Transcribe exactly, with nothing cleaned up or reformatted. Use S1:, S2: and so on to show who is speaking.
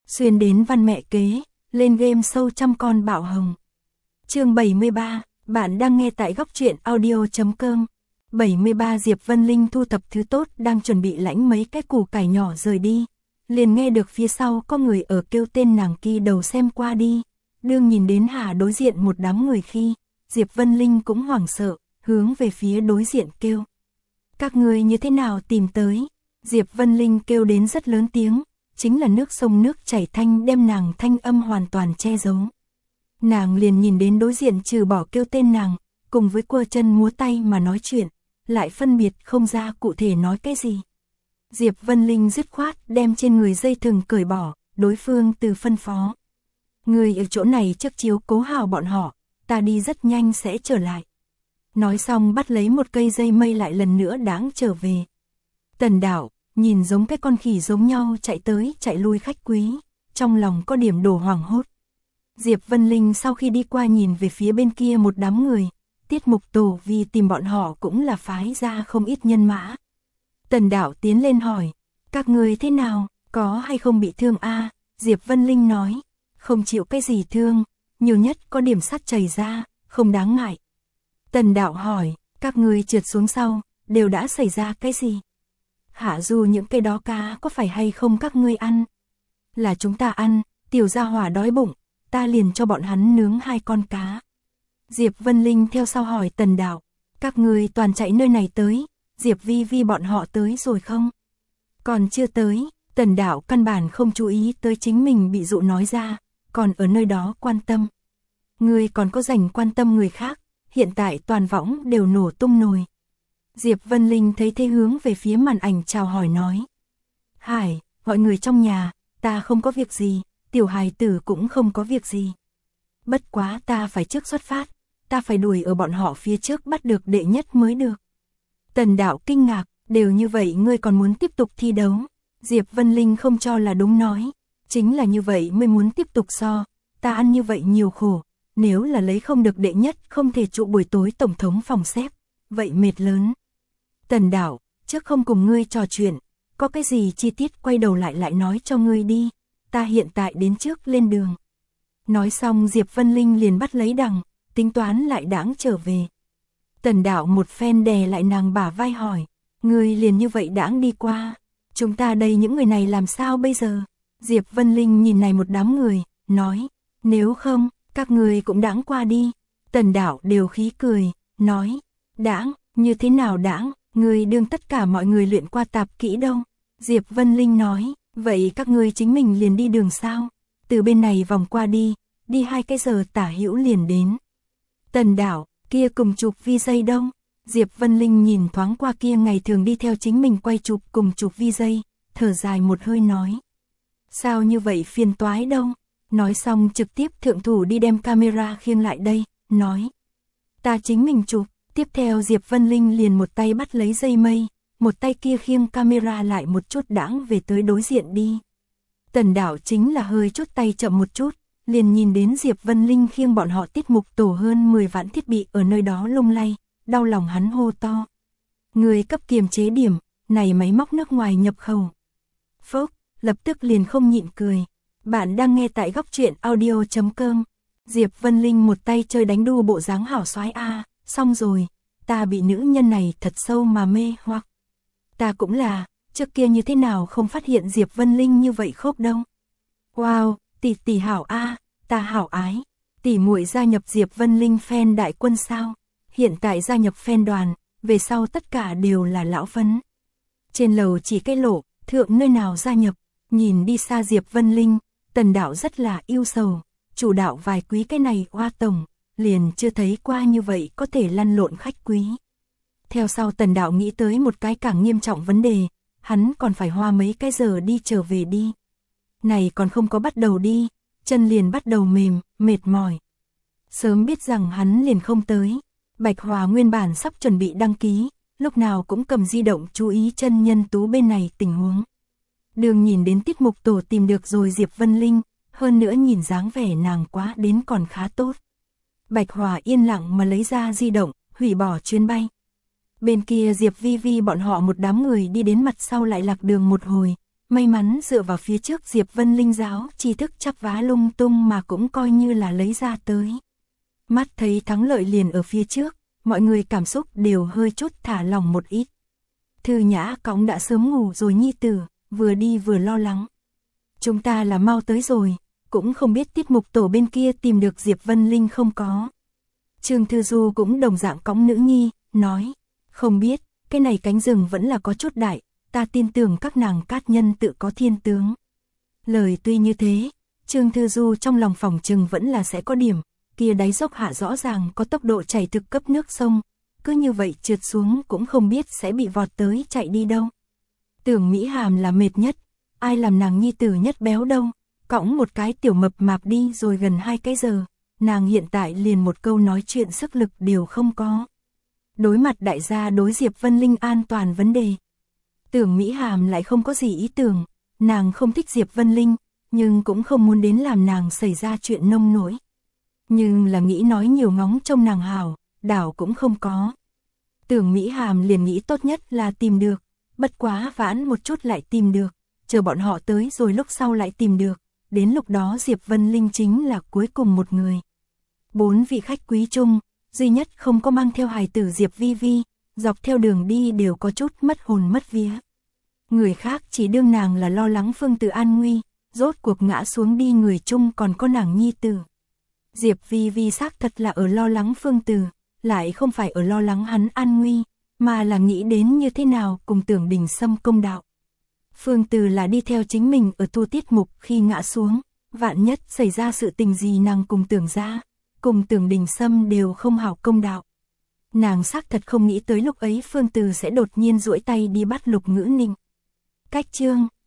S1: xuyên đến văn mẹ kế, lên game show trăm con bạo hồng. Chương bảy mươi ba, bạn đang nghe tại góc truyện audio chấm com. bảy mươi ba Diệp Vân Linh thu thập thứ tốt, đang chuẩn bị lãnh mấy cái củ cải nhỏ rời đi, liền nghe được phía sau có người ở kêu tên nàng, kỳ đầu xem qua đi. Đương nhìn đến Hà đối diện một đám người khi, Diệp Vân Linh cũng hoảng sợ, hướng về phía đối diện kêu. Các người như thế nào tìm tới? Diệp Vân Linh kêu đến rất lớn tiếng, chính là nước sông nước chảy thanh đem nàng thanh âm hoàn toàn che giấu. Nàng liền nhìn đến đối diện trừ bỏ kêu tên nàng, cùng với quơ chân múa tay mà nói chuyện, lại phân biệt không ra cụ thể nói cái gì. Diệp Vân Linh dứt khoát đem trên người dây thừng cởi bỏ, đối phương từ phân phó. Người ở chỗ này trước chiếu cố hào bọn họ, ta đi rất nhanh sẽ trở lại. Nói xong bắt lấy một cây dây mây lại lần nữa đáng trở về. Tần Đạo, nhìn giống cái con khỉ giống nhau chạy tới chạy lui khách quý, trong lòng có điểm đổ hoảng hốt. Diệp Vân Linh sau khi đi qua nhìn về phía bên kia một đám người, tiết mục tổ vì tìm bọn họ cũng là phái ra không ít nhân mã. Tần Đạo tiến lên hỏi, các người thế nào, có hay không bị thương a? À? Diệp Vân Linh nói, không chịu cái gì thương, nhiều nhất có điểm sắt chảy ra, không đáng ngại. Tần Đạo hỏi, các người trượt xuống sau, đều đã xảy ra cái gì? Hạ dù những cái đó cá có phải hay không các ngươi ăn? Là chúng ta ăn, tiểu gia hỏa đói bụng, ta liền cho bọn hắn nướng hai con cá. Diệp Vân Linh theo sau hỏi Tần Đạo, các người toàn chạy nơi này tới, Diệp Vi Vi bọn họ tới rồi không? Còn chưa tới. Tần Đạo căn bản không chú ý tới chính mình bị dụ nói ra, còn ở nơi đó quan tâm. Người còn có rảnh quan tâm người khác, hiện tại toàn võng đều nổ tung nồi. Diệp Vân Linh thấy thế hướng về phía màn ảnh chào hỏi nói. Hải, gọi người trong nhà, ta không có việc gì, tiểu hài tử cũng không có việc gì. Bất quá ta phải trước xuất phát, ta phải đuổi ở bọn họ phía trước bắt được đệ nhất mới được. Tần Đạo kinh ngạc, đều như vậy ngươi còn muốn tiếp tục thi đấu? Diệp Vân Linh không cho là đúng nói, chính là như vậy mới muốn tiếp tục so, ta ăn như vậy nhiều khổ, nếu là lấy không được đệ nhất không thể trụ buổi tối tổng thống phòng xếp, vậy mệt lớn. Tần Đạo, trước không cùng ngươi trò chuyện, có cái gì chi tiết quay đầu lại lại nói cho ngươi đi, ta hiện tại đến trước lên đường. Nói xong Diệp Vân Linh liền bắt lấy đằng, tính toán lại đãng trở về. Tần Đạo một phen đè lại nàng bả vai hỏi, ngươi liền như vậy đãng đi qua, chúng ta đây những người này làm sao bây giờ? Diệp Vân Linh nhìn này một đám người, nói, nếu không, các người cũng đãng qua đi. Tần Đạo đều khí cười, nói, đãng, như thế nào đãng, người đương tất cả mọi người luyện qua tạp kỹ đâu. Diệp Vân Linh nói, vậy các ngươi chính mình liền đi đường sao? Từ bên này vòng qua đi, đi hai cái giờ tả hữu liền đến. Tần Đạo, kia cùng chụp vi dây đâu? Diệp Vân Linh nhìn thoáng qua kia ngày thường đi theo chính mình quay chụp cùng chụp vi dây, thở dài một hơi nói. Sao như vậy phiền toái đâu? Nói xong trực tiếp thượng thủ đi đem camera khiêng lại đây, nói. Ta chính mình chụp, tiếp theo Diệp Vân Linh liền một tay bắt lấy dây mây, một tay kia khiêng camera lại một chút đãng về tới đối diện đi. Tần Đạo chính là hơi chút tay chậm một chút, liền nhìn đến Diệp Vân Linh khiêng bọn họ tiết mục tổ hơn mười vạn thiết bị ở nơi đó lung lay, đau lòng hắn hô to. Người cấp kiềm chế điểm, này máy móc nước ngoài nhập khẩu. Phốc, lập tức liền không nhịn cười. Bạn đang nghe tại góc truyện audio chấm com. Diệp Vân Linh một tay chơi đánh đu bộ dáng hảo soái a, à, xong rồi, ta bị nữ nhân này thật sâu mà mê hoặc. Ta cũng là, trước kia như thế nào không phát hiện Diệp Vân Linh như vậy khốc đâu. Wow, tỷ tỷ hảo a, à, ta hảo ái. Tỷ muội gia nhập Diệp Vân Linh fan đại quân sao? Hiện tại gia nhập fan đoàn, về sau tất cả đều là lão phấn. Trên lầu chỉ cái lỗ, thượng nơi nào gia nhập, nhìn đi xa Diệp Vân Linh, Tần Đạo rất là yêu sầu, chủ đạo vài quý cái này oa tổng, liền chưa thấy qua như vậy có thể lăn lộn khách quý. Theo sau Tần Đạo nghĩ tới một cái càng nghiêm trọng vấn đề, hắn còn phải hoa mấy cái giờ đi trở về đi. Này còn không có bắt đầu đi, chân liền bắt đầu mềm, mệt mỏi. Sớm biết rằng hắn liền không tới. Bạch Hòa nguyên bản sắp chuẩn bị đăng ký, lúc nào cũng cầm di động chú ý chân nhân tú bên này tình huống. Đường nhìn đến tiết mục tổ tìm được rồi Diệp Vân Linh, hơn nữa nhìn dáng vẻ nàng quá đến còn khá tốt. Bạch Hòa yên lặng mà lấy ra di động, hủy bỏ chuyến bay. Bên kia Diệp Vi Vi bọn họ một đám người đi đến mặt sau lại lạc đường một hồi, May mắn dựa vào phía trước Diệp Vân Linh giáo tri thức chắp vá lung tung mà cũng coi như là lấy ra tới. Mắt thấy thắng lợi liền ở phía trước, mọi người cảm xúc đều hơi chút thả lỏng một ít. Thư Nhã cõng đã sớm ngủ rồi nhi tử, vừa đi vừa lo lắng. Chúng ta là mau tới rồi, cũng không biết tiết mục tổ bên kia tìm được Diệp Vân Linh không có. Trương Thư Du cũng đồng dạng cõng nữ nhi, nói, không biết, cái này cánh rừng vẫn là có chút đại, ta tin tưởng các nàng cát nhân tự có thiên tướng. Lời tuy như thế, Trương Thư Du trong lòng phòng trừng vẫn là sẽ có điểm, kia đáy dốc hạ rõ ràng có tốc độ chảy thực cấp nước sông, cứ như vậy trượt xuống cũng không biết sẽ bị vọt tới chạy đi đâu. Tưởng Mỹ Hàm là mệt nhất, ai làm nàng nhi tử nhất béo đâu, cõng một cái tiểu mập mạp đi rồi gần hai cái giờ, nàng hiện tại liền một câu nói chuyện sức lực đều không có. Đối mặt đại gia đối Diệp Vân Linh an toàn vấn đề, Tưởng Mỹ Hàm lại không có gì ý tưởng, nàng không thích Diệp Vân Linh, nhưng cũng không muốn đến làm nàng xảy ra chuyện nông nỗi. Nhưng là nghĩ nói nhiều ngóng trông nàng hảo, đảo cũng không có. Tưởng Mỹ Hàm liền nghĩ tốt nhất là tìm được, bất quá vãn một chút lại tìm được, chờ bọn họ tới rồi lúc sau lại tìm được, đến lúc đó Diệp Vân Linh chính là cuối cùng một người. Bốn vị khách quý chung, duy nhất không có mang theo hài tử Diệp Vi Vi, dọc theo đường đi đều có chút mất hồn mất vía. Người khác chỉ đương nàng là lo lắng Phương Tử an nguy, rốt cuộc ngã xuống đi người chung còn có nàng nhi tử. Diệp Vi Vi xác thật là ở lo lắng Phương Tử, lại không phải ở lo lắng hắn an nguy, mà là nghĩ đến như thế nào cùng Tưởng Đình Sâm công đạo. Phương Tử là đi theo chính mình ở thu tiết mục khi ngã xuống, vạn nhất xảy ra sự tình gì nàng cùng Tưởng ra, cùng Tưởng Đình Sâm đều không hảo công đạo. Nàng xác thật không nghĩ tới lúc ấy Phương Tử sẽ đột nhiên duỗi tay đi bắt Lục Ngữ Ninh. Cách chương